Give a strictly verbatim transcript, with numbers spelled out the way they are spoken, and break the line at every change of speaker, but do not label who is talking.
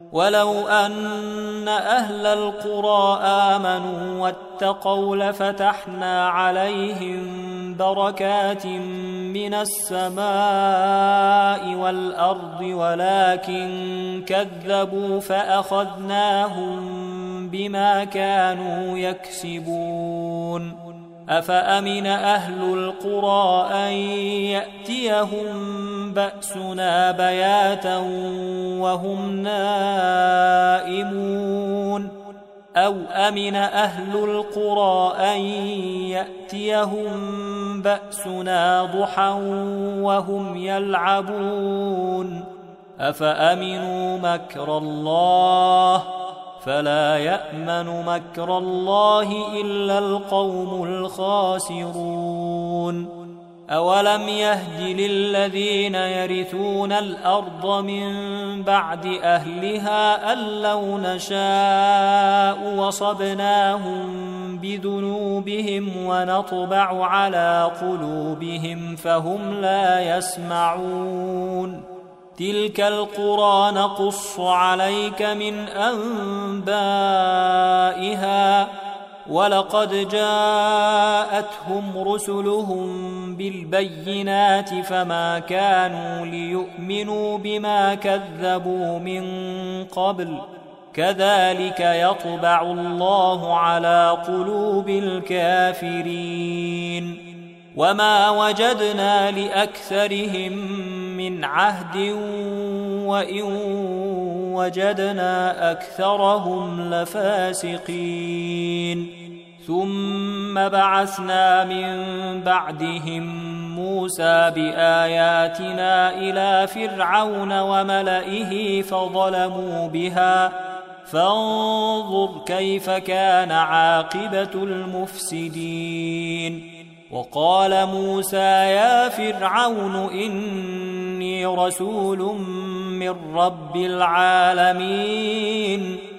ولو أن أهل القرى آمنوا واتقوا لفتحنا عليهم بركات من السماء والأرض ولكن كذبوا فأخذناهم بما كانوا يكسبون أفأمن أهل القرى أن يأتيهم بأسنا بياتا وهم نائمون أو أمن أهل القرى أن يأتيهم بأسنا ضحى وهم يلعبون أفأمنوا مكر الله فلا يأمن مكر الله إلا القوم الخاسرون أولم يهد للذين يرثون الأرض من بعد أهلها أن لو نشاء وصبناهم بذنوبهم ونطبع على قلوبهم فهم لا يسمعون تلك القرى نقص عليك من أنبائها ولقد جاءتهم رسلهم بالبينات فما كانوا ليؤمنوا بما كذبوا من قبل كذلك يطبع الله على قلوب الكافرين وما وجدنا لأكثرهم من عهد وإن وجدنا أكثرهم لفاسقين ثم بعثنا من بعدهم موسى بآياتنا إلى فرعون وملئه فظلموا بها فانظر كيف كان عاقبة المفسدين وقال موسى يا فرعون إني رسول من رب العالمين